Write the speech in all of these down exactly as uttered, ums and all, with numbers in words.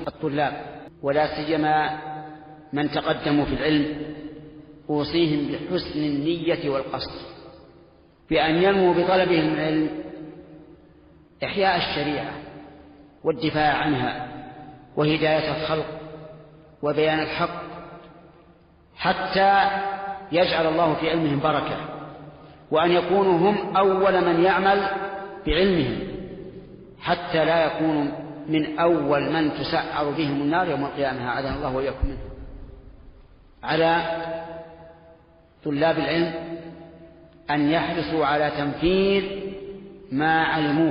الطلاب ولا سيما من تقدموا في العلم أوصيهم بحسن النية والقصد، بأن ينموا بطلبهم العلم إحياء الشريعة والدفاع عنها وهداية الخلق وبيان الحق، حتى يجعل الله في علمهم بركة، وأن يكونوا هم أول من يعمل بعلمهم، حتى لا يكونوا من أول من تسعر بهم النار يوم القيامة، أعاذنا الله وإياكم منه. على طلاب العلم أن يحرصوا على تنفيذ ما علموه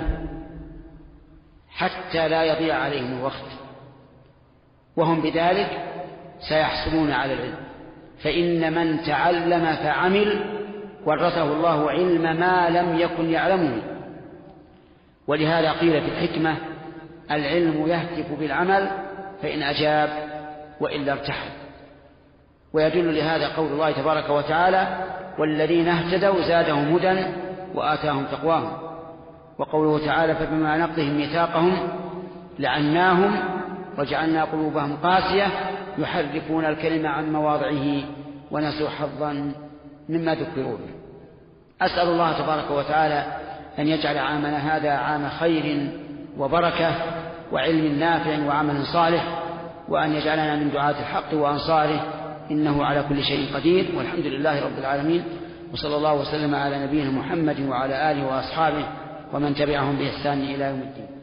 حتى لا يضيع عليهم الوقت، وهم بذلك سيحصلون على العلم، فإن من تعلم فعمل ورثه الله علم ما لم يكن يعلمه. ولهذا قيل في الحكمة: العلم يهتف بالعمل فإن أجاب وإلا ارتحل. ويدل لهذا قول الله تبارك وتعالى: والذين اهتدوا زادهم هدى وآتاهم تقواهم. وقوله تعالى: فبما نقضهم ميثاقهم لعناهم وجعلنا قلوبهم قاسية يحرفون الكلمة عن مواضعه ونسوا حظا مما ذكروا به. أسأل الله تبارك وتعالى أن يجعل عامنا هذا عام خير وبركة وعلم نافع وعمل صالح، وأن يجعلنا من دعاة الحق وأنصاره، إنه على كل شيء قدير، والحمد لله رب العالمين، وصلى الله وسلم على نبينا محمد وعلى آله وأصحابه ومن تبعهم بإحسان إلى يوم الدين.